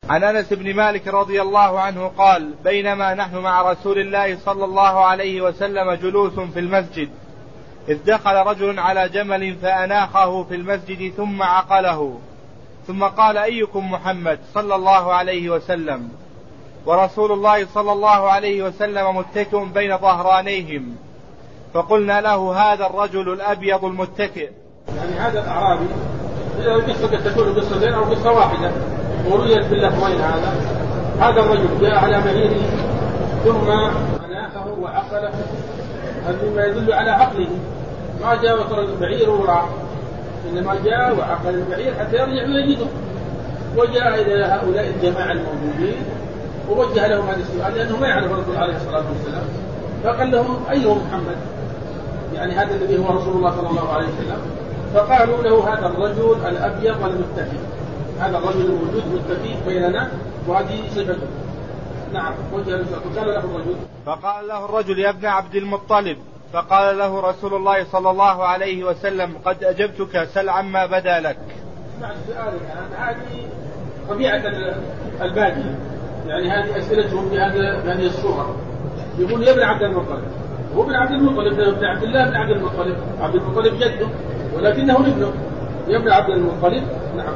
عن أنس بن مالك رضي الله عنه قال: بينما نحن مع رسول الله صلى الله عليه وسلم جلوس في المسجد إذ دخل رجل على جمل فأناخه في المسجد ثم عقله، ثم قال: أيكم محمد صلى الله عليه وسلم؟ ورسول الله صلى الله عليه وسلم متكئ بين ظهرانيهم، فقلنا له: هذا الرجل الأبيض المتكئ. يعني هذا الأعرابي إذا القصة قد تكون قصتين أو قصة واحدة ورويت باللفظين. هذا الرجل جاء على بعيره ثم أناخه وعقله، هذا مما يدل على عقله. ما جاء وطرد البعير وراء، إنما جاء وعقل البعير حتى يرجع ويجده. وجاء إلى هؤلاء الجماعة الموجودين ووجه لهم هذا السؤال لأنه ما يعرف الرسول عليه الصلاة والسلام، فقال لهم: أيهم محمد؟ يعني هذا الذي هو رسول الله صلى الله عليه وسلم. فقالوا له: هذا الرجل الأبيض المتكئ، هذا الرجل الموجود متكئ بيننا وهذه صفته. نعم. فقال له الرجل: يا ابن عبد المطلب. فقال له رسول الله صلى الله عليه وسلم: قد أجبتك، سل عما بدا لك. مع السؤال هذه طبيعة البادية، يعني هذه أسئلتهم بهذه الصورة. يقول: يا ابن عبد المطلب. هو ابن عبد المطلب ابن عبد الله بن عبد المطلب، عبد المطلب جده ولكنه ابنه، يا ابن عبد المطلب. نعم.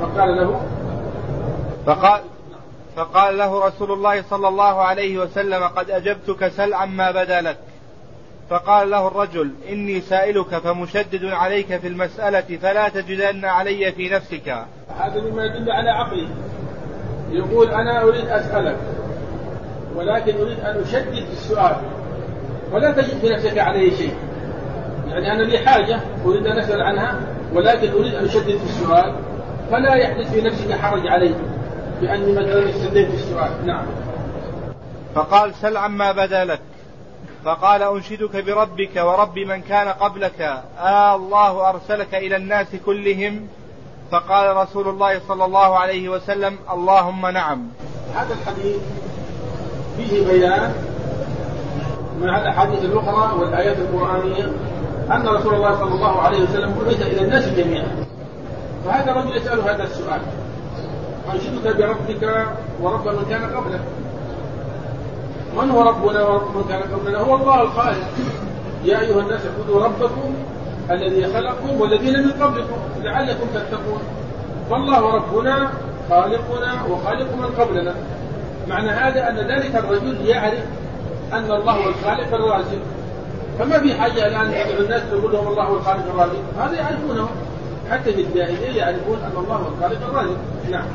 فقال له رسول الله صلى الله عليه وسلم: قد أجبتك، سل عما بدا لك. فقال له الرجل: إني سائلك فمشدد عليك في المسألة فلا تجدن علي في نفسك. هذا مما يدل على عقله. يقول: أنا أريد أسألك ولكن أريد أن أشدد في السؤال ولا تجد في نفسك عليه شيء. يعني أنا لي حاجة أريد أن أسأل عنها ولكن أريد أن أشدد في السؤال فلا يحدث في نفسك حرج علي بأني مثلا استدلت في السؤال. نعم. فقال: سل عما بدا لك. فقال: أنشدك بربك ورب من كان قبلك، الله أرسلك إلى الناس كلهم؟ فقال رسول الله صلى الله عليه وسلم: اللهم نعم. هذا الحديث فيه بيان مع الأحاديث الأخرى والآيات القرآنية أن رسول الله صلى الله عليه وسلم بعث إلى الناس جميعا. فهذا الرجل يسأل هذا السؤال: أنشدك بربك ورب من كان قبلك. من هو ربنا ورب من كان قبلنا؟ هو الله الخالق. يا أيها الناس اعبدوا ربكم الذي خلقكم والذين من قبلكم لعلكم تتقون. فالله ربنا خالقنا وخالق من قبلنا. معنى هذا أن ذلك الرجل يعرف أن الله هو الخالق الرازق، فما في حاجة الآن يدعو الناس تقول لهم الله هو الخالق الرازق. هذا يعرفونه، حتى في الجاهلية يعرفون أن الله هو الخالق الرازق. نعم.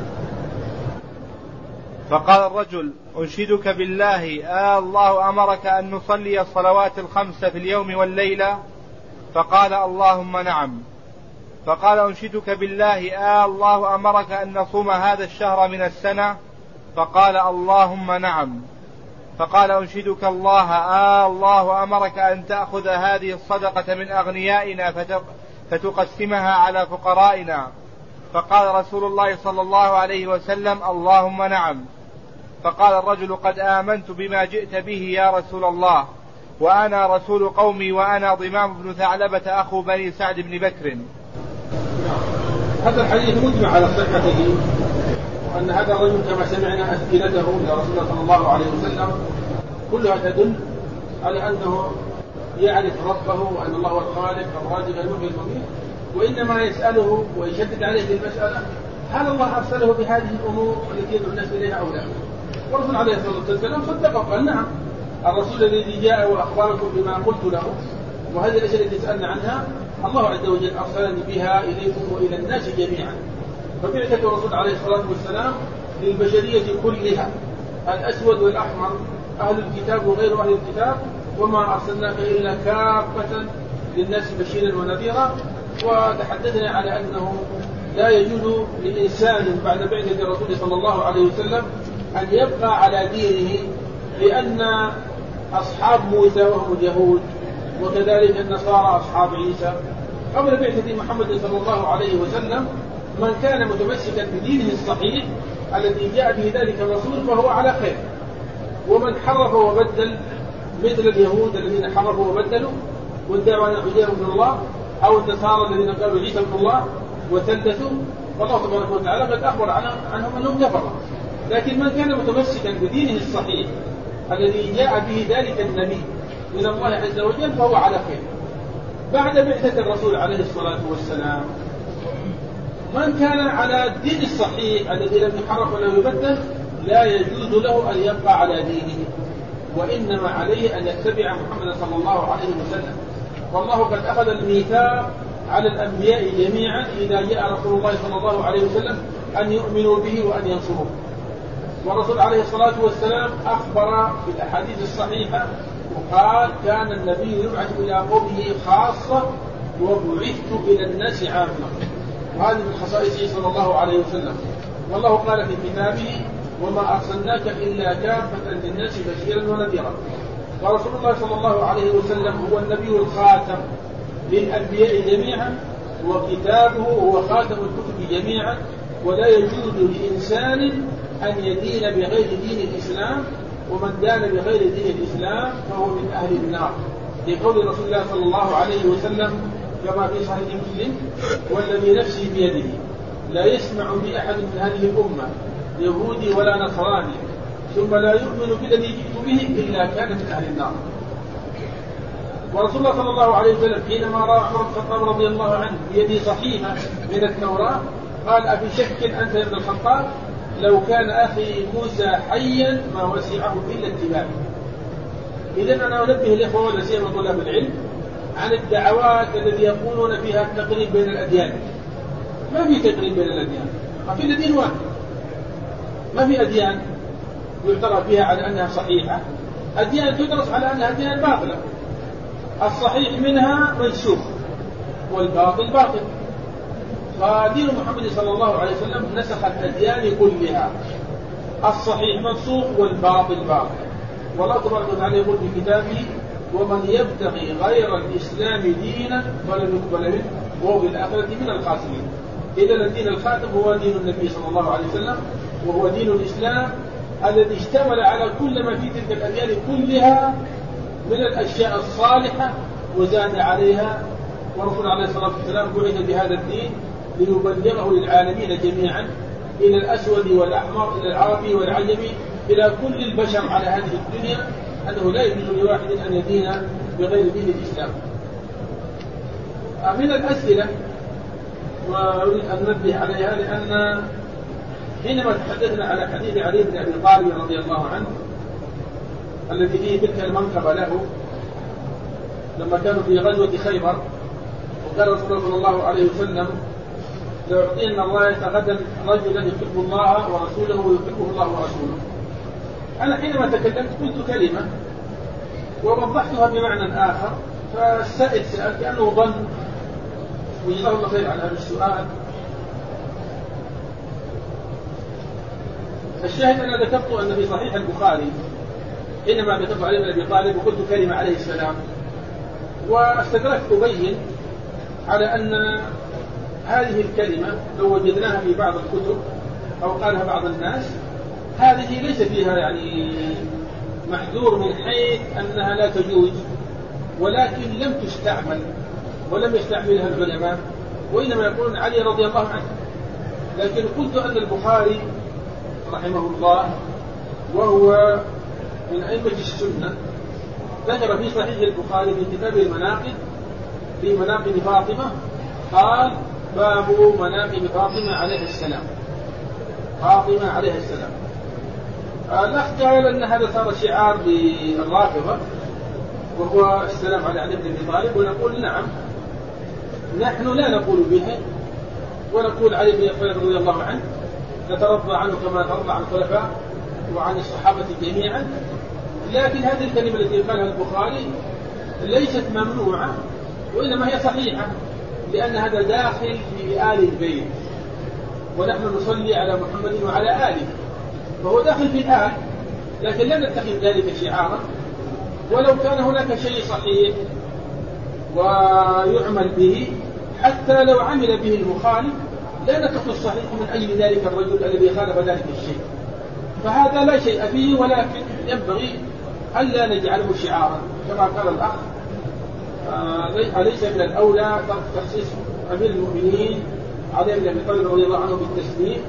فقال الرجل: أنشدك بالله، الله أمرك أن نصلي الصلوات الخمس في اليوم والليلة؟ فقال: اللهم نعم. فقال: أنشدك بالله، الله أمرك أن نصوم هذا الشهر من السنة؟ فقال: اللهم نعم. فقال: أنشدك الله، الله أمرك أن تأخذ هذه الصدقة من أغنيائنا فتقسمها على فقرائنا؟ فقال رسول الله صلى الله عليه وسلم: اللهم نعم. فقال الرجل: قد آمنت بما جئت به يا رسول الله، وأنا رسول قومي وأنا ضمام بن ثعلبة أخو بني سعد بن بكر. هذا الحديث مجمع على صحته، وأن هذا الرجل كما سمعنا أسئلته إلى رسول الله صلى الله عليه وسلم كلها تدل على أنه يعرف ربه وأن الله هو الخالق الرازق المحيي المميت، وإنما يسأله ويشدد عليه في المسألة: هل الله أرسله بهذه الأمور التي يدعو الناس إليها أو لا؟ والرسول عليه الصلاة والسلام صدقه وقال: نعم، الرسول الذي جاء وأخبركم بما قلت له وهذه الأشياء التي سألنا عنها الله عز وجل أرسلني بها إليكم وإلى الناس جميعا. فبعثة الرسول عليه الصلاة والسلام للبشرية كلها، الأسود والأحمر، أهل الكتاب وغير أهل الكتاب، وما أرسلناك إلا كافة للناس بشيرا ونذيرا. وتحدثنا على أنه لا يجوز لإنسان بعد بعثة الرسول صلى الله عليه وسلم أن يبقى على دينه، لأن أصحاب موسى وهم اليهود وكذلك النصارى أصحاب عيسى قبل بعثة محمد صلى الله عليه وسلم من كان متمسكا بدينه الصحيح الذي جاء به ذلك الرسول فهو على خير، ومن حرف وبدل مثل اليهود الذين حرفوا وبدلوا وادعوا أن عزير ابن الله، أو النصارى الذين قالوا عيسى ابن الله وثلثوا، فالله سبحانه وتعالى قد أخبر عنهم أنهم كفروا. لكن من كان متمسكا بدينه الصحيح الذي جاء به ذلك النبي من الله عز وجل فهو على خير. بعد بعثة الرسول عليه الصلاة والسلام من كان على الدين الصحيح الذي لم يحرف ولا يبدل لا يجوز له أن يبقى على دينه، وإنما عليه أن يتبع محمد صلى الله عليه وسلم. والله قد أخذ الميثاق على الأنبياء جميعا إذا جاء رسول الله صلى الله عليه وسلم أن يؤمنوا به وأن ينصروه. والرسول عليه الصلاة والسلام أخبر في الأحاديث الصحيحة وقال كان النبي يبعث إلى قومه خاصة وبعثت إلى الناس عامة، وهذه من خصائصه صلى الله عليه وسلم. والله قال في كتابه وما أرسلناك إلا كافة للناس بشيرا ونذيرا. ورسول الله صلى الله عليه وسلم هو النبي الخاتم للأنبياء جميعا، وكتابه هو خاتم الكتب جميعا، ولا يجوز لإنسان أن يدين بغير دين الإسلام، ومن دان بغير دين الإسلام فهو من أهل النار، لقول رسول الله صلى الله عليه وسلم كما في صحيح مسلم والذي نفسي بيده لا يسمع بأحد من هذه الأمة يهودي ولا نصراني ثم لا يؤمن بالذي جئت به إلا كان من أهل النار. ورسول الله صلى الله عليه وسلم حينما رأى عمر بن الخطاب رضي الله عنه بيده صحيفة من التوراة قال أفي شك أنت يا ابن الخطاب لو كان أخي موسى حيا ما وسعه إلا اتباعه. إذن أنا أنبه الإخوة ولا سيما طلاب العلم عن الدعوات التي يقولون فيها التقريب بين الأديان. ما في تقريب بين الأديان، ما في دين واحد، ما في أديان يعترف فيها على أنها صحيحة، أديان تدرس على أنها أديان باطلة، الصحيح منها منسوخ والباطل باطل. فدين محمد صلى الله عليه وسلم نسخ الأديان كلها، الصحيح منسوخ والباطل باطل. والله تبارك وتعالى يقول في كتابه ومن يبتغي غير الإسلام دينا فلن يقبل منه وهو في الآخرة من الخاسرين. إذا الدين الخاتم هو دين النبي صلى الله عليه وسلم، وهو دين الإسلام الذي اشتمل على كل ما في تلك الأديان كلها من الأشياء الصالحة وزاد عليها. ورسول عليه الصلاة والسلام بعث بهذا الدين ليبلغه للعالمين جميعا، إلى الأسود والأحمر، إلى العربي والعجمي، إلى كل البشر على هذه الدنيا، أنه لا يجوز لواحد أن يدين بغير دين الإسلام. من الأسئلة وأريد أن ننبه عليها، لأن حينما تحدثنا على حديث علي بن أبي طالب رضي الله عنه الذي فيه تلك المنقبة له لما كانوا في غزوة خيبر، وقال رسول الله صلى الله عليه وسلم ليعطينا الله غدا رجلا يحب الله ورسوله ويحبه الله ورسوله. أنا حينما تكلمت قلت كلمة ووضحتها بمعنى آخر، فالسائل سأل كأنه ظن، وجزاه الله خير على هذا السؤال. الشاهد أنا ذكرت أن في صحيح البخاري حينما ذكرت علي بن أبي طالب وقلت كلمة عليه السلام، واستدركت أبين على أن هذه الكلمة لو وجدناها في بعض الكتب أو قالها بعض الناس هذه ليس فيها يعني محذور من حيث أنها لا تجوز، ولكن لم تستعمل ولم يستعملها العلماء، وإنما يقولون علي رضي الله عنه. لكن قلت أن البخاري رحمه الله وهو من أئمة السنة ذكر في صحيح البخاري في كتاب المناقب في مناقب فاطمة قال باب مناقب فاطمة عليه السلام. فاطمة عليه السلام الأخ قال أن هذا صار شعار للرافضة وهو السلام على علي بن أبي طالب، ونقول نعم نحن لا نقول به، ونقول علي بن أبي طالب رضي الله عنه نترضى عنه كما نترضى عن الخلفاء وعن الصحابة جميعا. لكن هذه الكلمة التي قالها البخاري ليست ممنوعة، وإنما هي صحيحة، لأن هذا داخل في آل البيت، ونحن نصلي على محمد وعلى آله، فهو داخل في الآل، لكن لا نتخذ ذلك شعارا. ولو كان هناك شيء صحيح ويعمل به حتى لو عمل به المخالف لا نتخذ الصحيح من أجل ذلك الرجل الذي خالف ذلك الشيء، فهذا لا شيء فيه، ولكن ينبغي ألا نجعله شعارا كما قال الأخ. أليس من الأولى تخصيص أمير المؤمنين علي بن أبي طالب رضي الله عنه بالتسليم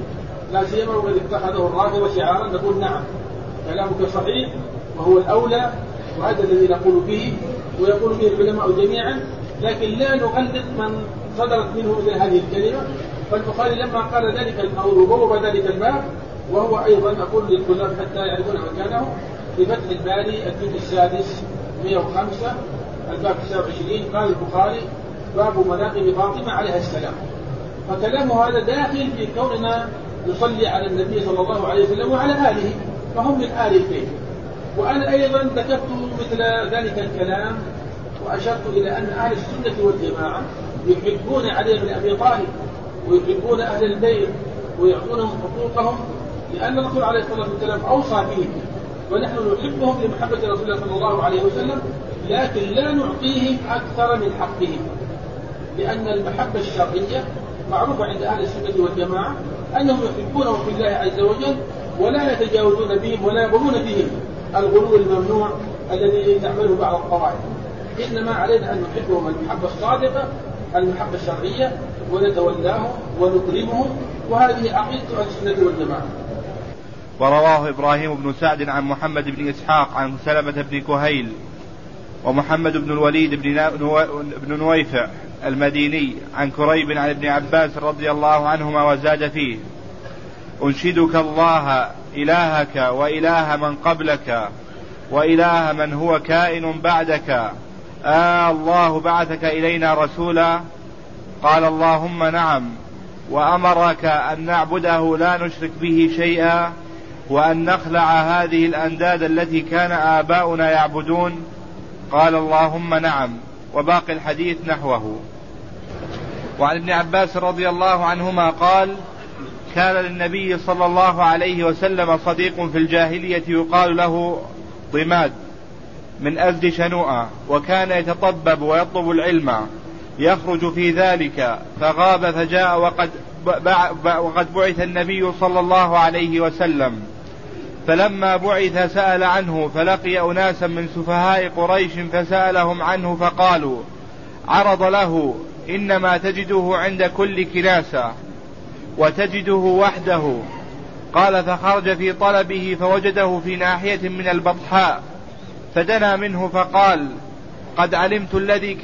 لا سيما وقد اتخذه الرافضة شعارا نقول نعم كلامك صحيح وهو الأولى وهذا الذي نقول به ويقول به العلماء جميعا، لكن لا نغلط من صدرت منه مثل هذه الكلمة. فالبخاري لما قال ذلك أو بوب ذلك الباب، وهو أيضا أقول للطلاب حتى يعرفون مكانه في فتح الباري الجزء السادس 105 الباب 29 قال البخاري باب مناقب فاطمة عليها السلام. فكلامه هذا داخل في كوننا نصلي على النبي صلى الله عليه وسلم وعلى آله، فهم من آل البيت. وأنا أيضا ذكرت مثل ذلك الكلام وأشرت إلى أن أهل السنة والجماعة يحبون علي بن أبي طالب ويحبون أهل البيت ويعطونهم حقوقهم، لأن الرسول عليه الصلاة والسلام أوصى بهم، ونحن نحبهم لمحبة رسول الله صلى الله عليه وسلم، لكن لا نعطيهم أكثر من حقهم، لأن المحبة الشرعية معروفة عند أهل السنة والجماعة أنهم يحبونهم في الله عز وجل ولا يتجاوزون بهم ولا يبغون بهم الغلو الممنوع الذي تعمله بعض الطوائف. إنما علينا أن نحبهم المحبة الصادقة المحبة الشرعية ونتولاهم ونكرمهم، وهذه عقيدة أهل السنة والجماعة. ورواه إبراهيم بن سعد عن محمد بن إسحاق عن سلمة بن كهيل ومحمد بن الوليد بن نويفع المديني عن كريب عن ابن عباس رضي الله عنهما وزاد فيه: أنشدك الله إلهك وإله من قبلك وإله من هو كائن بعدك، الله بعثك إلينا رسولا؟ قال اللهم نعم، وأمرك أن نعبده لا نشرك به شيئا وأن نخلع هذه الأنداد التي كان آباؤنا يعبدون؟ قال اللهم نعم. وباقي الحديث نحوه. وعن ابن عباس رضي الله عنهما قال: كان للنبي صلى الله عليه وسلم صديق في الجاهلية يقال له ضماد من أزد شنوءة، وكان يتطبب ويطلب العلم، يخرج في ذلك فغاب فجاء وقد بعث النبي صلى الله عليه وسلم، فلما بعث سأل عنه فلقي أناسا من سفهاء قريش فسألهم عنه فقالوا: عرض له إنما تجده عند كل كناسة وتجده وحده. قال: فخرج في طلبه فوجده في ناحية من البطحاء فدنا منه فقال: قد علمت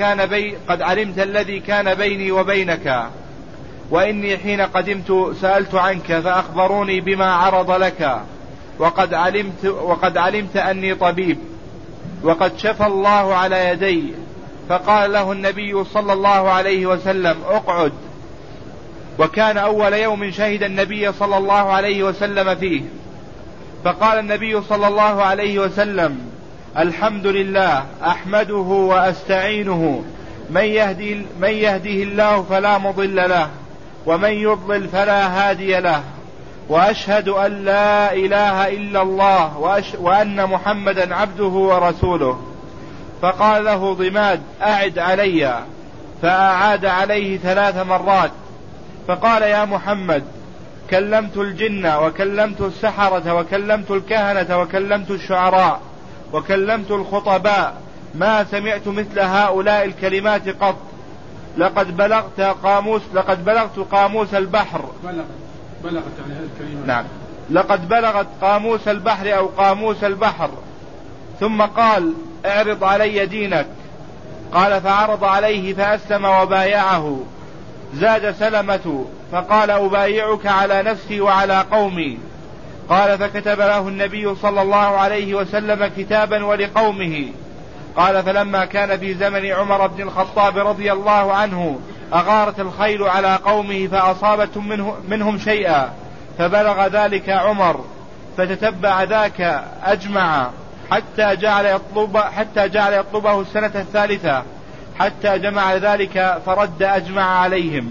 الذي كان بيني وبينك، وإني حين قدمت سألت عنك فأخبروني بما عرض لك، وقد علمت أني طبيب وقد شفى الله على يدي. فقال له النبي صلى الله عليه وسلم: اقعد. وكان أول يوم شهد النبي صلى الله عليه وسلم فيه، فقال النبي صلى الله عليه وسلم: الحمد لله أحمده وأستعينه، من يهده الله فلا مضل له ومن يضلل فلا هادي له، وأشهد أن لا إله إلا الله وأن محمدا عبده ورسوله. فقال له ضماد: أعد علي. فأعاد عليه 3 مرات، فقال: يا محمد، كلمت الجن وكلمت السحرة وكلمت الكهنة وكلمت الشعراء وكلمت الخطباء، ما سمعت مثل هؤلاء الكلمات قط. لقد بلغت قاموس البحر. بلغت يعني هذه الكلمات. نعم، لقد بلغت قاموس البحر أو قاموس البحر. ثم قال: اعرض علي دينك. قال: فعرض عليه فأسلم وبايعه. زاد سلمة فقال: أبايعك على نفسي وعلى قومي. قال: فكتب له النبي صلى الله عليه وسلم كتابا ولقومه. قال: فلما كان في زمن عمر بن الخطاب رضي الله عنه أغارت الخيل على قومه فأصابتهم منهم شيئا، فبلغ ذلك عمر فتتبع ذاك أجمع حتى جعل يطلبه السنة الثالثة، حتى جمع ذلك فرد أجمع عليهم.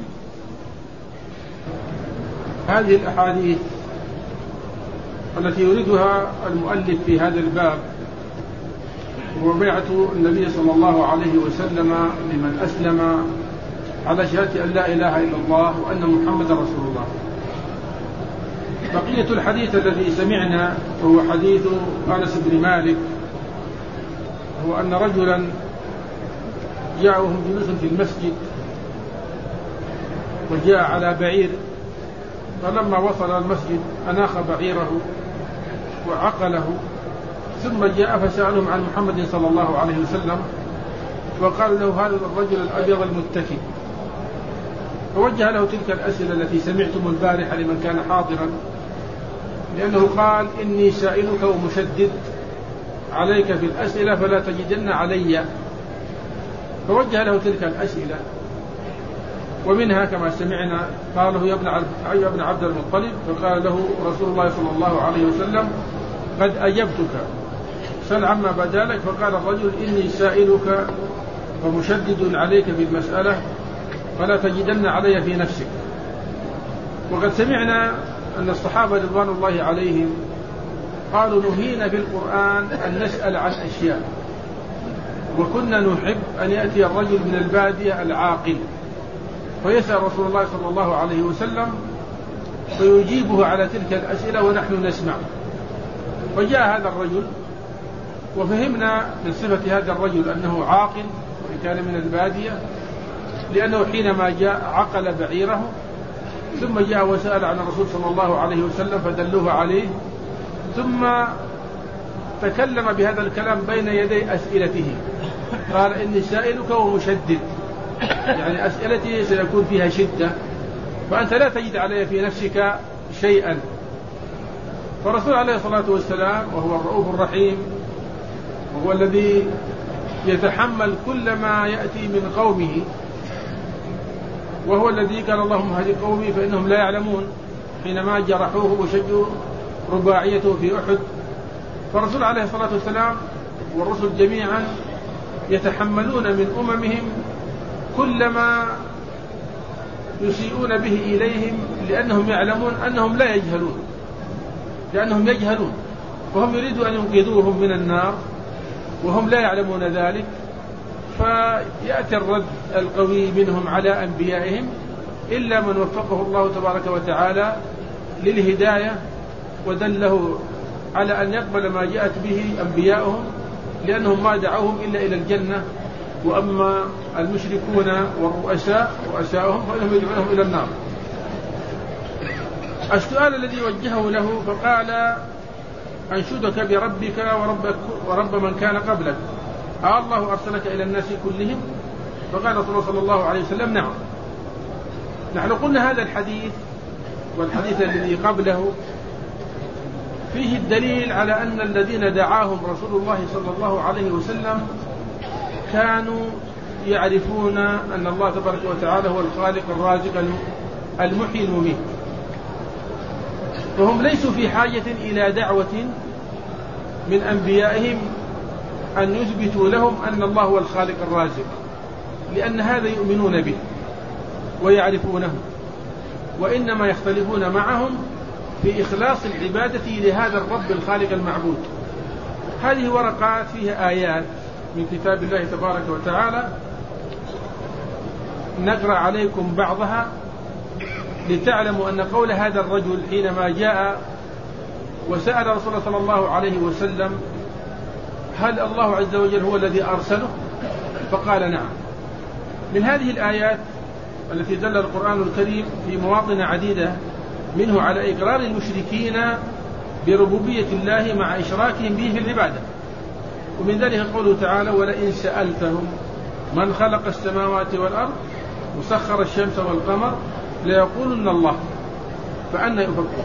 هذه الأحاديث التي يريدها المؤلف في هذا الباب هو بيعة النبي صلى الله عليه وسلم لمن أسلم على شهادة أن لا إله إلا الله وأن محمد رسول الله. بقية الحديث الذي سمعنا هو حديث أنس بن مالك، هو أن رجلا جاءهم جلوس في المسجد وجاء على بعير فلما وصل المسجد أناخ بعيره وعقله، ثم جاء فسألهم عن محمد صلى الله عليه وسلم، وقال له هذا الرجل الأبيض المتكئ، فوجه له تلك الأسئلة التي سمعتم البارحة لمن كان حاضرا، لأنه قال إني سائلك ومشدد عليك في الأسئلة فلا تجدن علي، فوجه له تلك الأسئلة، ومنها كما سمعنا قال له يا ابن عبد المطلب، فقال له رسول الله صلى الله عليه وسلم قد أجبتك سل عما بدا لك، فقال الرجل إني سائلك ومشدد عليك في المسألة فلا تجدن علي في نفسك. وقد سمعنا أن الصحابة رضوان الله عليهم قالوا نهينا في القرآن أن نسأل عن أشياء، وكنا نحب أن يأتي الرجل من البادية العاقل فيسأل رسول الله صلى الله عليه وسلم فيجيبه على تلك الأسئلة ونحن نسمع. فجاء هذا الرجل وفهمنا من صفة هذا الرجل أنه عاقل وإن كان من البادية، لأنه حينما جاء عقل بعيره ثم جاء وسأل عن الرسول صلى الله عليه وسلم فدلوه عليه، ثم تكلم بهذا الكلام بين يدي أسئلته، قال إني سائلك ومشدد، يعني أسئلتي سيكون فيها شدة فأنت لا تجد علي في نفسك شيئا. فالرسول عليه الصلاة والسلام وهو الرؤوف الرحيم وهو الذي يتحمل كل ما يأتي من قومه، وهو الذي قال اللهم هذه قومي فإنهم لا يعلمون حينما جرحوه وشجوا رباعيته في أحد. فالرسول عليه الصلاة والسلام والرسل جميعا يتحملون من أممهم كل ما يسيئون به إليهم، لأنهم يعلمون أنهم لا يجهلون، لأنهم يجهلون وهم يريدوا أن ينقذوهم من النار وهم لا يعلمون ذلك، فيأتي الرد القوي منهم على أنبيائهم إلا من وفقه الله تبارك وتعالى للهداية ودله على أن يقبل ما جاءت به أنبيائهم، لأنهم ما دعوهم إلا إلى الجنة، وأما المشركون والرؤساء ورؤساؤهم فإنهم يدعونهم إلى النار. السؤال الذي وجهه له فقال أنشدك بربك ورب من كان قبلك، الله أرسلك إلى الناس كلهم؟ فقال رسول الله صلى الله عليه وسلم نعم. نحن قلنا هذا الحديث والحديث الذي قبله فيه الدليل على أن الذين دعاهم رسول الله صلى الله عليه وسلم كانوا يعرفون أن الله تبارك وتعالى هو الخالق الرازق المحيي المميت، فهم ليسوا في حاجة إلى دعوة من أنبيائهم أن يثبتوا لهم أن الله هو الخالق الرازق، لأن هذا يؤمنون به ويعرفونه، وإنما يختلفون معهم في إخلاص العبادة لهذا الرب الخالق المعبود. هذه ورقات فيها آيات من كتاب الله تبارك وتعالى نقرأ عليكم بعضها لتعلموا أن قول هذا الرجل حينما جاء وسأل رسول الله صلى الله عليه وسلم هل الله عز وجل هو الذي أرسله؟ فقال نعم. من هذه الآيات التي دل القرآن الكريم في مواطن عديدة منه على إقرار المشركين بربوبية الله مع إشراكهم به في العبادة، ومن ذلك قوله تعالى ولئن سألتهم من خلق السماوات والأرض وسخر الشمس والقمر ليقولن الله فأنى يؤفكون.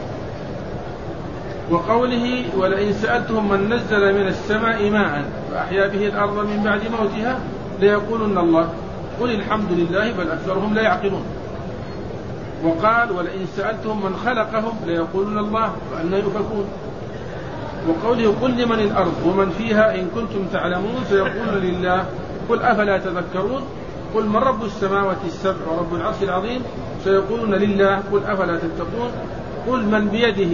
وقوله ولئن سألتهم من نزل من السماء ماء فأحيا به الأرض من بعد موتها ليقولن الله قل الحمد لله بل أكثرهم لا يعقلون. وقال ولئن سألتهم من خلقهم ليقولن الله فأنى يؤفكون. وقوله قل لمن الأرض ومن فيها إن كنتم تعلمون سيقولون لله قل أفلا تذكرون. قل من رب السماوات السبع ورب العرش العظيم سيقولون لله قل أفلا تتقون. قل من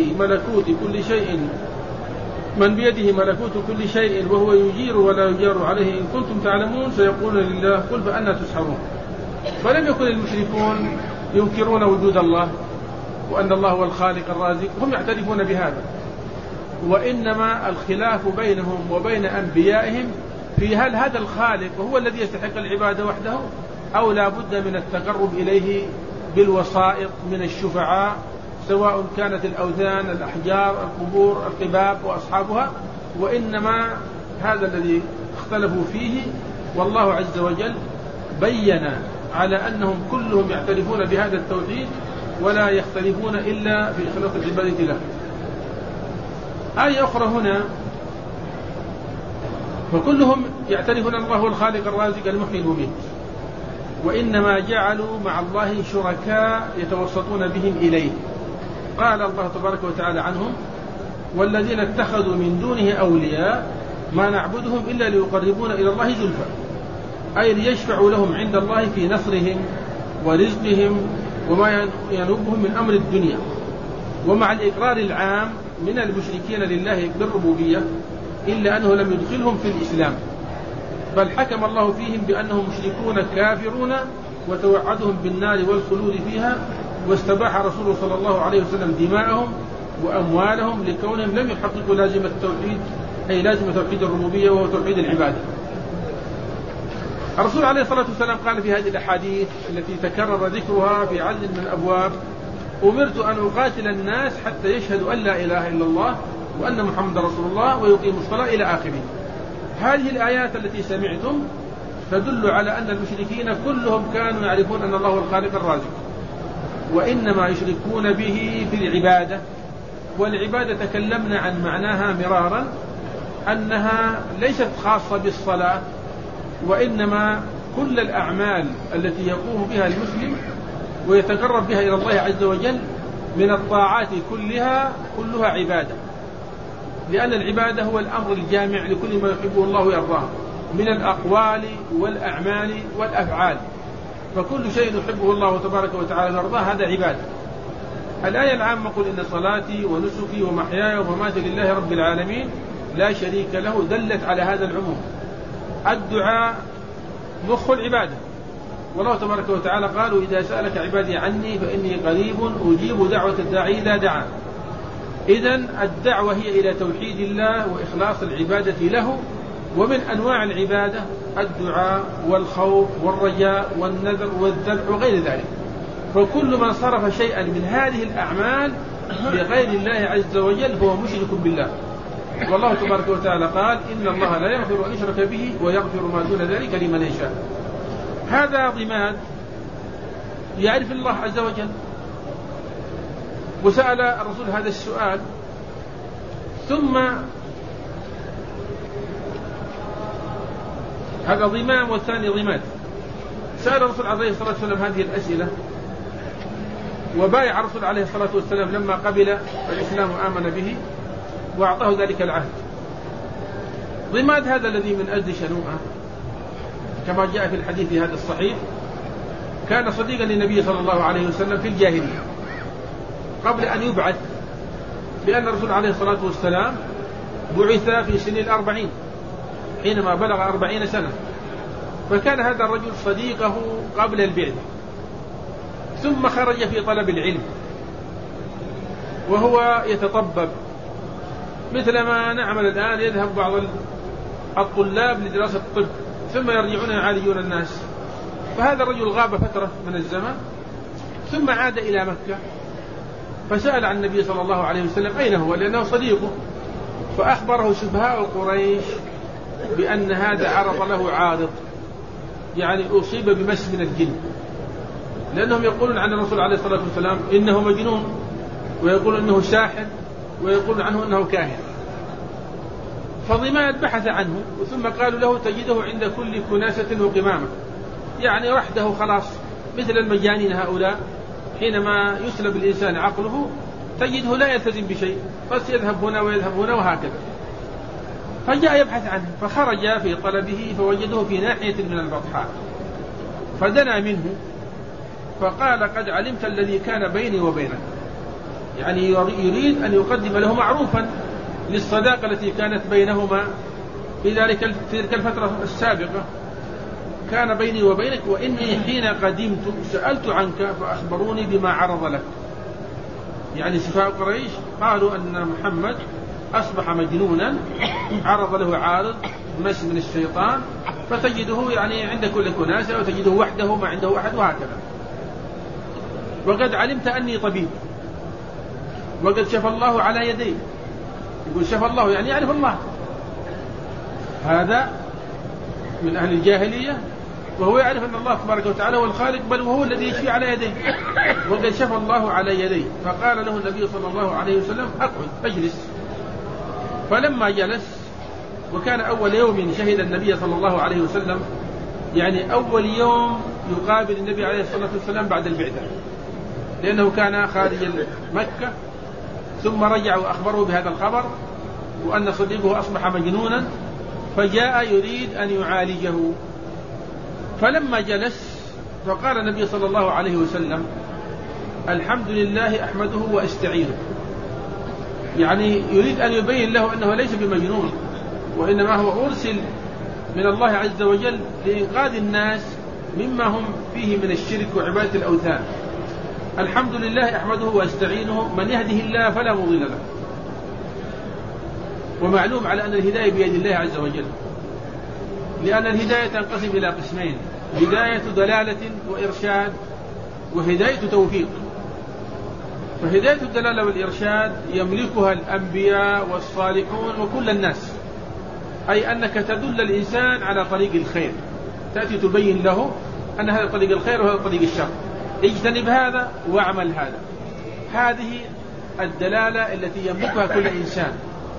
بيده ملكوت كل شيء وهو يجير ولا يجار عليه إن كنتم تعلمون سيقولون لله قل فأنى تسحرون. فلم يكن المشركون ينكرون وجود الله وأن الله هو الخالق الرازق، هم يعترفون بهذا، وإنما الخلاف بينهم وبين أنبيائهم في هل هذا الخالق هو الذي يستحق العبادة وحده أو لا بد من التقرب إليه بالوسائط من الشفعاء سواء كانت الأوثان، الأحجار، القبور، القباب وأصحابها، وإنما هذا الذي اختلفوا فيه. والله عز وجل بين على أنهم كلهم يعترفون بهذا التوحيد ولا يختلفون إلا في إخلاص العبادة له. آية أخرى هنا: فكلهم يعترفون أن الله هو الخالق الرازق المحيي المميت، وإنما جعلوا مع الله شركاء يتوسطون بهم إليه. قال الله تبارك وتعالى عنهم: والذين اتخذوا من دونه أولياء ما نعبدهم إلا ليقربونا إلى الله زلفى، أي ليشفعوا لهم عند الله في نصرهم ورزقهم وما ينوبهم من أمر الدنيا. ومع الإقرار العام من المشركين لله بالربوبية، إلا أنه لم يدخلهم في الإسلام، بل حكم الله فيهم بأنهم مشركون كافرون وتوعدهم بالنار والخلود فيها، واستباح رسوله صلى الله عليه وسلم دماءهم وأموالهم لكونهم لم يحققوا لازم التوحيد، أي لازم توحيد الربوبية وهو توحيد العبادة. الرسول عليه الصلاة والسلام قال في هذه الأحاديث التي تكرر ذكرها في عدد من الأبواب: أمرت أن أقاتل الناس حتى يشهدوا أن لا إله إلا الله وأن محمد رسول الله ويقيموا الصلاة إلى آخره. هذه الآيات التي سمعتم تدل على أن المشركين كلهم كانوا يعرفون أن الله هو الخالق الرازق، وإنما يشركون به في العبادة. والعبادة تكلمنا عن معناها مرارا، أنها ليست خاصة بالصلاة، وإنما كل الأعمال التي يقوم بها المسلم ويتقرب بها إلى الله عز وجل من الطاعات كلها عبادة، لأن العبادة هو الأمر الجامع لكل ما يحبه الله ويرضاه من الأقوال والأعمال والأفعال، فكل شيء يحبه الله تبارك وتعالى ويرضاه هذا عبادة. الآية العامة: قل إن صلاتي ونسكي ومحياي ومماتي لله رب العالمين لا شريك له، دلت على هذا العموم. الدعاء مخ العبادة، والله تبارك وتعالى قال: إذا سألك عبادي عني فإني قريب أجيب دعوة الداعي إذا دعان. إذن الدعوة هي إلى توحيد الله وإخلاص العبادة له. ومن أنواع العبادة الدعاء والخوف والرجاء والنذر والذبح وغير ذلك. فكل من صرف شيئا من هذه الأعمال لغير الله عز وجل هو مشرك بالله. والله تبارك وتعالى قال: إن الله لا يغفر أن يشرك به ويغفر ما دون ذلك لمن يشاء. هذا ضماد يعرف الله عز وجل، وسأل الرسول هذا السؤال. ثم هذا ضمام والثاني ضماد. سأل الرسول عليه الصلاة والسلام هذه الأسئلة، وبايع الرسول عليه الصلاة والسلام لما قبل الإسلام وآمن به وأعطاه ذلك العهد. ضماد هذا الذي من أجل شنوءه كما جاء في الحديث هذا الصحيح كان صديقا للنبي صلى الله عليه وسلم في الجاهلية قبل أن يبعث، لأن الرسول عليه الصلاة والسلام بعث في سن 40 حينما بلغ 40 سنة، فكان هذا الرجل صديقه قبل البعثة، ثم خرج في طلب العلم وهو يتطبب مثل ما نعمل الآن. يذهب بعض الطلاب لدراسة الطب ثم يرجعون يعالجون الناس. فهذا الرجل غاب فترة من الزمن ثم عاد إلى مكة، فسأل عن النبي صلى الله عليه وسلم أين هو، لأنه صديقه. فأخبره سفهاء قريش بأن هذا عرض له عارض، يعني أصيب بمس من الجن، لأنهم يقولون عن الرسول عليه الصلاة والسلام إنه مجنون، ويقولون إنه ساحر، ويقولون عنه إنه كاهن. فضماد بحث عنه، ثم قالوا له تجده عند كل كناسة وقمامة، يعني وحده خلاص، مثل المجانين هؤلاء حينما يسلب الإنسان عقله تجده لا يلتزم بشيء، بس يذهب هنا ويذهب هنا وهكذا. فجاء يبحث عنه، فخرج في طلبه فوجده في ناحية من البطحاء، فدنا منه فقال: قد علمت الذي كان بيني وبينك، يعني يريد أن يقدم له معروفا للصداقة التي كانت بينهما في تلك الفترة السابقة. كان بيني وبينك وإني حين قدمت سألت عنك فأخبروني بما عرض لك. يعني سفهاء قريش قالوا أن محمد أصبح مجنونا، عرض له عارض مس من الشيطان، فتجده يعني عند كل كناسة وتجده وحده ما عنده أحد وهكذا. وقد علمت أني طبيب، وقد شفى الله على يديه. يقول شفى الله يعني يعرف الله، هذا من أهل الجاهلية وهو يعرف أن الله تبارك وتعالى هو الخالق، بل وهو الذي يشفي على يديه. وقد شفى الله على يديه. فقال له النبي صلى الله عليه وسلم اقعد اجلس. فلما جلس، وكان أول يوم شهد النبي صلى الله عليه وسلم، يعني أول يوم يقابل النبي عليه الصلاة والسلام بعد البعثة، لأنه كان خارج مكة ثم رجع وأخبره بهذا الخبر وأن صديقه أصبح مجنونا، فجاء يريد أن يعالجه. فلما جلس فقال النبي صلى الله عليه وسلم الحمد لله أحمده وأستعينه، يعني يريد أن يبين له أنه ليس بمجنون، وإنما هو أرسل من الله عز وجل لإنقاذ الناس مما هم فيه من الشرك وعبادة الأوثان. الحمد لله أحمده وأستعينه، من يهده الله فلا مضل له. ومعلوم على أن الهداية بيد الله عز وجل، لأن الهداية تنقسم إلى قسمين: هداية دلالة وإرشاد، وهداية توفيق. فهداية الدلالة والإرشاد يملكها الأنبياء والصالحون وكل الناس، أي أنك تدل الإنسان على طريق الخير، تأتي تبين له أن هذا طريق الخير وهذا طريق الشر، اجتنب هذا واعمل هذا. هذه الدلالة التي يملكها كل إنسان.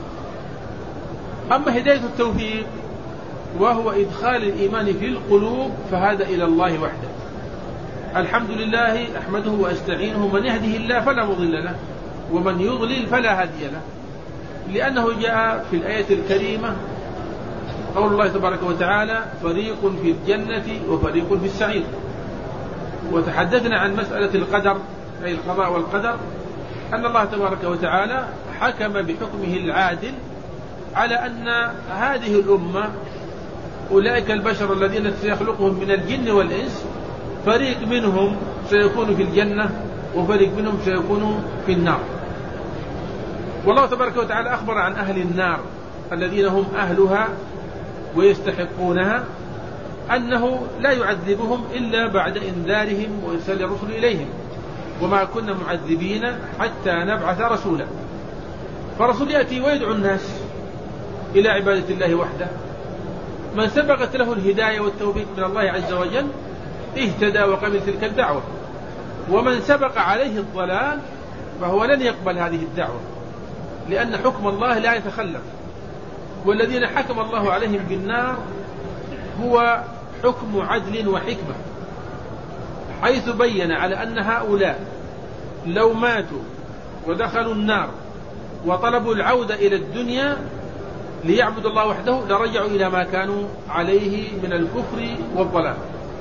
أما هداية التوفيق وهو إدخال الإيمان في القلوب، فهذا إلى الله وحده. الحمد لله أحمده وأستعينه، من يهده الله فلا مضل له ومن يضلل فلا هادي له. لأنه جاء في الآية الكريمة قول الله تبارك وتعالى فريق في الجنة وفريق في السعير. وتحدثنا عن مسألة القدر، أي القضاء والقدر، أن الله تبارك وتعالى حكم بحكمه العادل على أن هذه الأمة، أولئك البشر الذين سيخلقهم من الجن والإنس، فريق منهم سيكون في الجنة وفريق منهم سيكون في النار. والله تبارك وتعالى أخبر عن أهل النار الذين هم أهلها ويستحقونها أنه لا يعذبهم إلا بعد إنذارهم وإرسال الرسل إليهم، وما كنا معذبين حتى نبعث رسولا. فرسول يأتي ويدعو الناس إلى عبادة الله وحده. من سبقت له الهداية والتوفيق من الله عز وجل اهتدى وقبل تلك الدعوة، ومن سبق عليه الضلال فهو لن يقبل هذه الدعوة، لأن حكم الله لا يتخلف. والذين حكم الله عليهم بالنار هو حكم عدل وحكمة، حيث بين على أن هؤلاء لو ماتوا ودخلوا النار وطلبوا العودة إلى الدنيا ليعبدوا الله وحده لرجعوا إلى ما كانوا عليه من الكفر والضلال.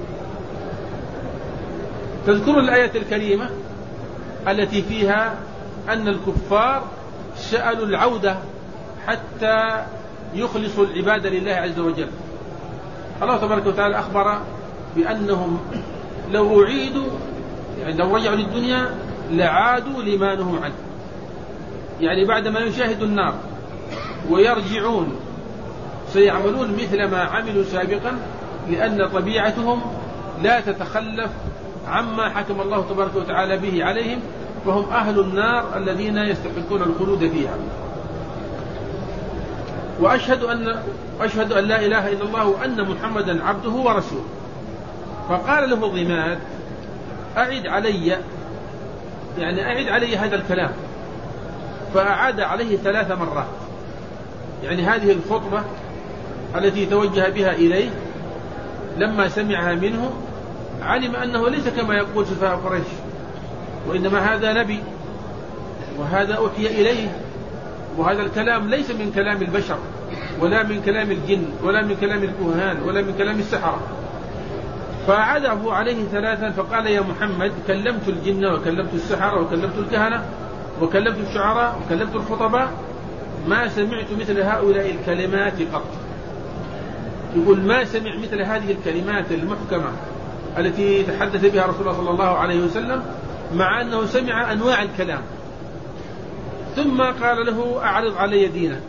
تذكر الآية الكريمة التي فيها أن الكفار سألوا العودة حتى يخلصوا العبادة لله عز وجل. الله تبارك وتعالى أخبر بأنهم لو أعيدوا، يعني لو رجعوا للدنيا لعادوا لما نهوا عنه، يعني بعدما يشاهدوا النار ويرجعون سيعملون مثل ما عملوا سابقا، لأن طبيعتهم لا تتخلف عما حكم الله تبارك وتعالى به عليهم، فهم أهل النار الذين يستحقون الخلود فيها. وأشهد أن لا إله إلا الله وأن محمدا عبده ورسوله. فقال له ضماد أعد علي هذا الكلام. فأعاد عليه 3 مرات، يعني هذه الخطبة التي توجه بها إليه لما سمعها منه علم أنه ليس كما يقول سفهاء قريش، وإنما هذا نبي وهذا أوحي إليه، وهذا الكلام ليس من كلام البشر ولا من كلام الجن ولا من كلام الكهان ولا من كلام السحرة. فأعاده عليه 3 فقال يا محمد كلمت الجن وكلمت السحرة وكلمت الكهنة وكلمت الشعراء وكلمت الخطباء، ما سمعت مثل هؤلاء الكلمات قط. يقول ما سمع مثل هذه الكلمات المحكمة التي تحدث بها رسول الله صلى الله عليه وسلم، مع أنه سمع أنواع الكلام. ثم قال له أعرض علي دينك،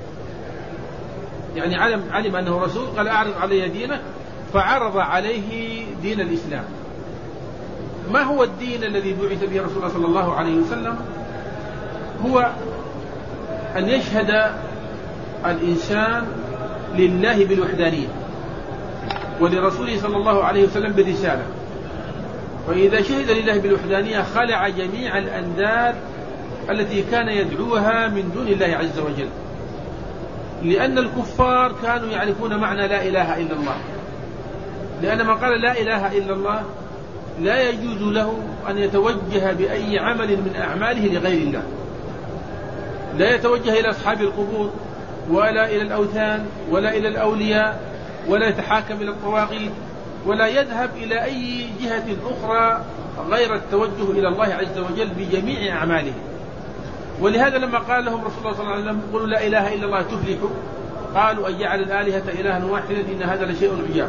يعني علم أنه رسول، قال أعرض علي دينك، فعرض عليه دين الإسلام. ما هو الدين الذي بعث به رسول الله صلى الله عليه وسلم؟ هو أن يشهد الإنسان لله بالوحدانية ولرسوله صلى الله عليه وسلم بالرسالة. فإذا شهد لله بالوحدانية خلع جميع الأنداد التي كان يدعوها من دون الله عز وجل، لأن الكفار كانوا يعرفون معنى لا إله إلا الله، لأن من قال لا إله إلا الله لا يجوز له أن يتوجه بأي عمل من أعماله لغير الله، لا يتوجه إلى أصحاب القبور ولا إلى الأوثان ولا إلى الأولياء ولا يتحاكم إلى الطواغيت ولا يذهب إلى أي جهة أخرى غير التوجه إلى الله عز وجل بجميع أعماله. ولهذا لما قال لهم رسول الله صلى الله عليه وسلم قولوا لا إله إلا الله تفلحوا، قالوا أن جعل الآلهة إلها واحدا إن هذا لشيء عجاب.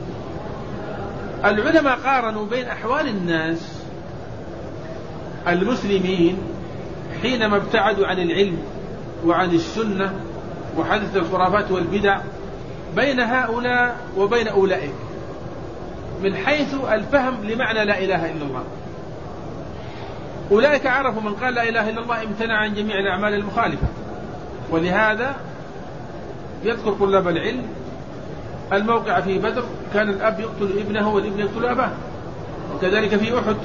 العلماء قارنوا بين أحوال الناس المسلمين حينما ابتعدوا عن العلم وعن السنة وحدث الخرافات والبدع بين هؤلاء وبين أولئك من حيث الفهم لمعنى لا إله إلا الله. أولئك عرفوا من قال لا إله إلا الله امتنع عن جميع الأعمال المخالفة، ولهذا يذكر طلاب العلم الموقع في بدر كان الأب يقتل ابنه والابن يقتل أباه، وكذلك في أحد.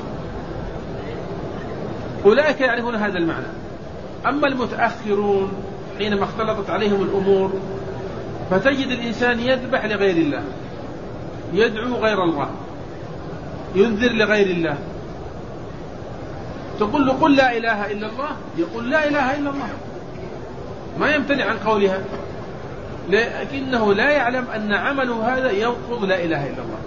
أولئك يعرفون هذا المعنى. أما المتأخرون حينما اختلطت عليهم الأمور فتجد الإنسان يذبح لغير الله، يدعو غير الله، ينذر لغير الله. تقول له قل لا إله إلا الله يقول لا إله إلا الله، ما يمتنع عن قولها، لكنه لا يعلم أن عمله هذا ينقض لا إله إلا الله.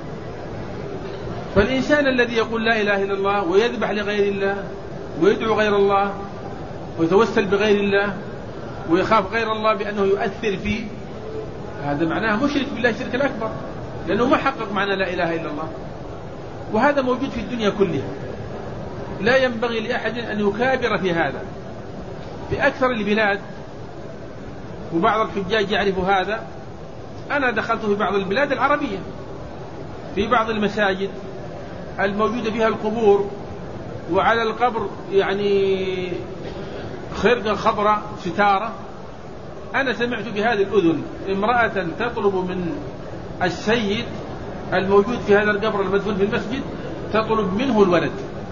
فالإنسان الذي يقول لا إله إلا الله ويذبح لغير الله ويدعو غير الله ويتوسل بغير الله ويخاف غير الله بأنه يؤثر فيه، هذا معناه مشرك بالله الشرك الأكبر، لأنه ما حقق معنى لا إله إلا الله. وهذا موجود في الدنيا كلها، لا ينبغي لأحد أن يكابر في هذا. في أكثر البلاد وبعض الحجاج يعرف هذا، أنا دخلت في بعض البلاد العربية في بعض المساجد الموجودة فيها القبور وعلى القبر يعني خرقة خضراء ستارة، أنا سمعت بهذه الأذن امرأة تطلب من السيد الموجود في هذا القبر المدفون في المسجد تطلب منه الولد.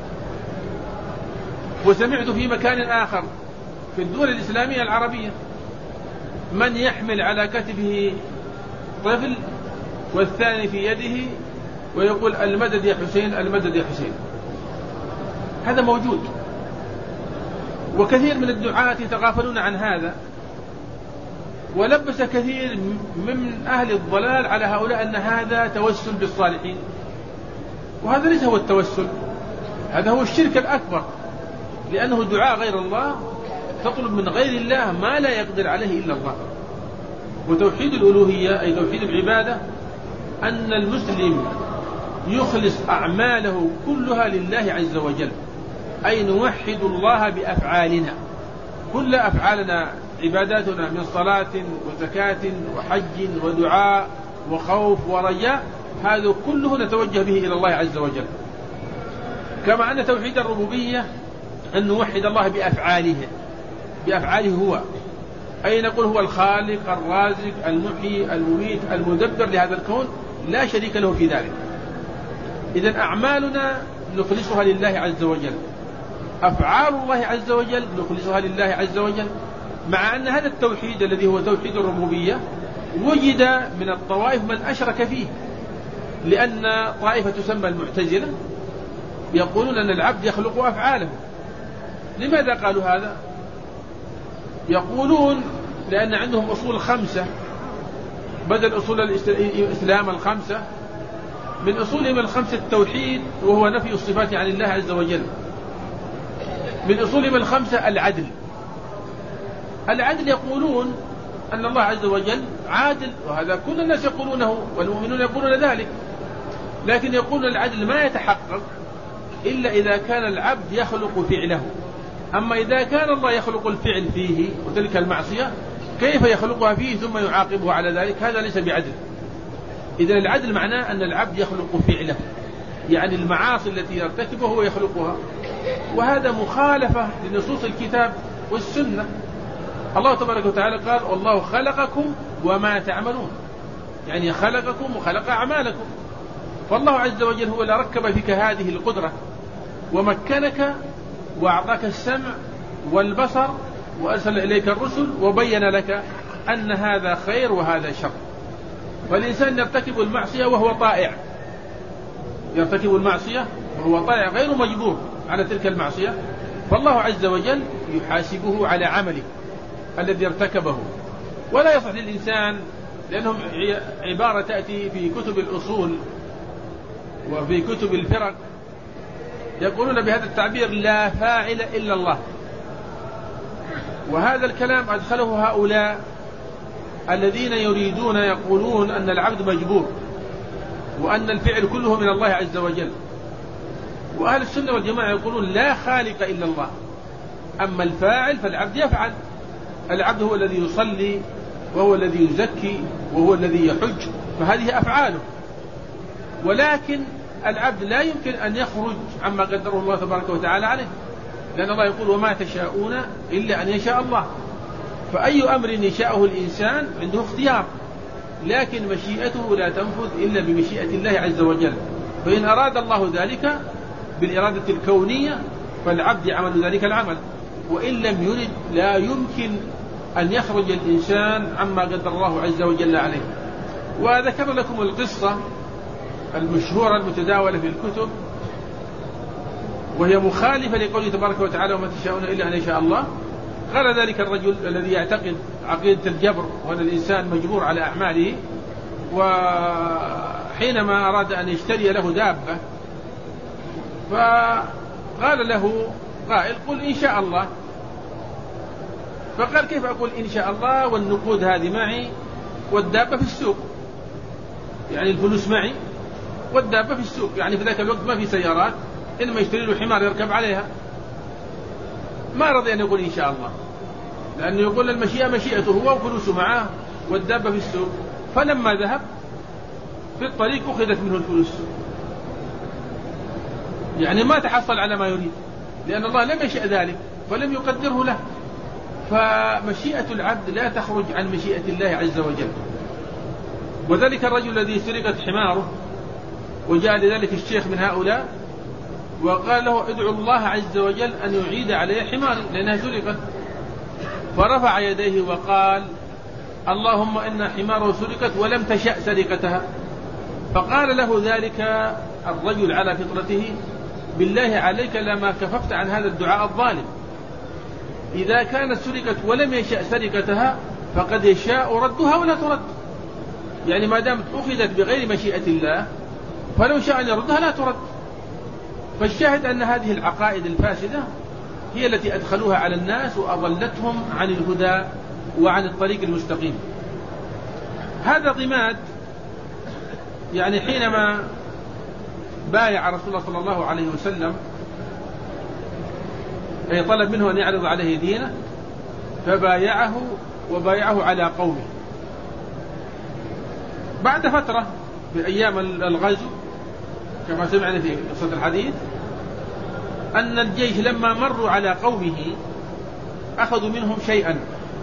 وسمعت في مكان آخر في الدول الإسلامية العربية من يحمل على كتفه طفل والثاني في يده ويقول المدد يا حسين المدد يا حسين. هذا موجود، وكثير من الدعاة يتغافلون عن هذا، ولبس كثير من أهل الضلال على هؤلاء أن هذا توسل بالصالحين، وهذا ليس هو التوسل، هذا هو الشرك الأكبر، لأنه دعاء غير الله، تطلب من غير الله ما لا يقدر عليه إلا الله. وتوحيد الألوهية أي توحيد العبادة أن المسلم يخلص أعماله كلها لله عز وجل، أي نوحد الله بأفعالنا، كل أفعالنا عباداتنا من صلاة وزكاة وحج ودعاء وخوف ورجاء، هذا كله نتوجه به إلى الله عز وجل. كما أن توحيد الربوبية أن نوحد الله بأفعاله هو، أي نقول هو الخالق الرازق المحيي المميت المدبر لهذا الكون، لا شريك له في ذلك. إذن أعمالنا نخلصها لله عز وجل، أفعال الله عز وجل نخلصها لله عز وجل، مع أن هذا التوحيد الذي هو توحيد الربوبية وجد من الطوائف من أشرك فيه، لأن طائفة تسمى المعتزلة يقولون أن العبد يخلق أفعاله. لماذا قالوا هذا؟ يقولون لأن عندهم أصول 5 بدل أصول الإسلام 5، من أصولهم 5 التوحيد وهو نفي الصفات عن الله عز وجل، من أصولهم 5 العدل. العدل يقولون أن الله عز وجل عادل، وهذا كل الناس يقولونه والمؤمنون يقولون ذلك، لكن يقولون العدل ما يتحقق إلا إذا كان العبد يخلق فعله. أما إذا كان الله يخلق الفعل فيه وتلك المعصية كيف يخلقها فيه ثم يعاقبه على ذلك؟ هذا ليس بعدل. إذن العدل معناه أن العبد يخلق فعله، يعني المعاصي التي يرتكبها هو يخلقها، وهذا مخالفة لنصوص الكتاب والسنة. الله تبارك وتعالى قال والله خلقكم وما تعملون، يعني خلقكم وخلق أعمالكم. فالله عز وجل هو اللي ركب فيك هذه القدرة ومكنك وأعطاك السمع والبصر وأرسل إليك الرسل وبين لك أن هذا خير وهذا شر. فالإنسان يرتكب المعصية وهو طائع، يرتكب المعصية وهو طائع غير مجبور على تلك المعصية، فالله عز وجل يحاسبه على عمله الذي ارتكبه. ولا يصح للإنسان، لأنهم عبارة تأتي في كتب الأصول وفي كتب الفرق يقولون بهذا التعبير لا فاعل إلا الله، وهذا الكلام أدخله هؤلاء الذين يريدون يقولون أن العبد مجبور وأن الفعل كله من الله عز وجل. وأهل السنة والجماعة يقولون لا خالق إلا الله، أما الفاعل فالعبد يفعل. العبد هو الذي يصلي وهو الذي يزكي وهو الذي يحج، فهذه أفعاله، ولكن العبد لا يمكن أن يخرج عما قدره الله تبارك وتعالى عليه، لأن الله يقول وما تشاءون إلا أن يشاء الله. فأي أمر يشاءه الإنسان عنده اختيار، لكن مشيئته لا تنفذ إلا بمشيئة الله عز وجل. فإن أراد الله ذلك بالإرادة الكونية فالعبد يعمل ذلك العمل، وإن لم يرد لا يمكن أن يخرج الإنسان عما قدر الله عز وجل عليه. وذكر لكم القصة المشهورة المتداولة في الكتب، وهي مخالفة لقوله تبارك وتعالى وما تشاءون إلا أن يشاء الله. قال ذلك الرجل الذي يعتقد عقيدة الجبر وأن الإنسان مجبور على أعماله، وحينما أراد أن يشتري له دابة فقال له قائل قل إن شاء الله. فقال كيف أقول إن شاء الله والنقود هذه معي والدابة في السوق، يعني الفلوس معي والدابة في السوق، يعني في ذاك الوقت ما في سيارات، إنما يشتري له حمار يركب عليها. ما رضي أن يقول إن شاء الله، لأنه يقول المشيئة مشيئته هو وفلوسه معه والدابة في السوق. فلما ذهب في الطريق أخذت منه الفلوس، يعني ما تحصل على ما يريد، لأن الله لم يشأ ذلك ولم يقدره له. فمشيئة العبد لا تخرج عن مشيئة الله عز وجل. وذلك الرجل الذي سرقت حماره وجاء لذلك الشيخ من هؤلاء وقال له ادعو الله عز وجل أن يعيد عليه حماري لأنها سرقت، فرفع يديه وقال اللهم إن حماره سرقت ولم تشأ سرقتها. فقال له ذلك الرجل على فطرته بالله عليك لما كففت عن هذا الدعاء الظالم، إذا كانت سرقت ولم يشأ سرقتها فقد يشاء ردها ولا ترد، يعني ما دامت أخذت بغير مشيئة الله فلو شاء أن يردها لا ترد. فالشاهد أن هذه العقائد الفاسدة هي التي أدخلوها على الناس وأضلتهم عن الهدى وعن الطريق المستقيم. هذا ضماد يعني حينما بايع رسول الله صلى الله عليه وسلم أي طلب منه أن يعرض عليه دينه فبايعه وبايعه على قومه. بعد فترة بأيام الغزو كما سمعنا في قصة الحديث أن الجيش لما مروا على قومه أخذوا منهم شيئا،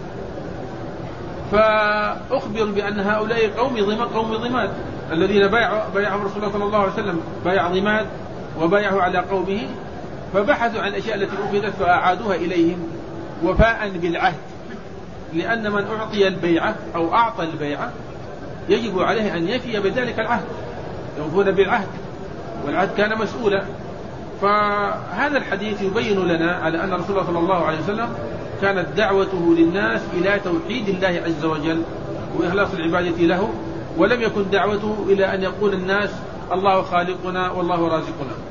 فأخبروا بأن هؤلاء قوم ضماد الذين بايعهم رسول الله صلى الله عليه وسلم، بايع ضماد وبايعوا على قومه، فبحثوا عن الأشياء التي أخذت فأعادوها إليهم وفاء بالعهد، لأن من أعطي البيعة أو أعطى البيعة يجب عليه أن يفي بذلك العهد، يوفون بالعهد والعهد كان مسؤولا. فهذا الحديث يبين لنا على أن رسول الله صلى الله عليه وسلم كانت دعوته للناس إلى توحيد الله عز وجل وإخلاص العبادة له، ولم يكن دعوته إلى أن يقول الناس الله خالقنا والله رازقنا.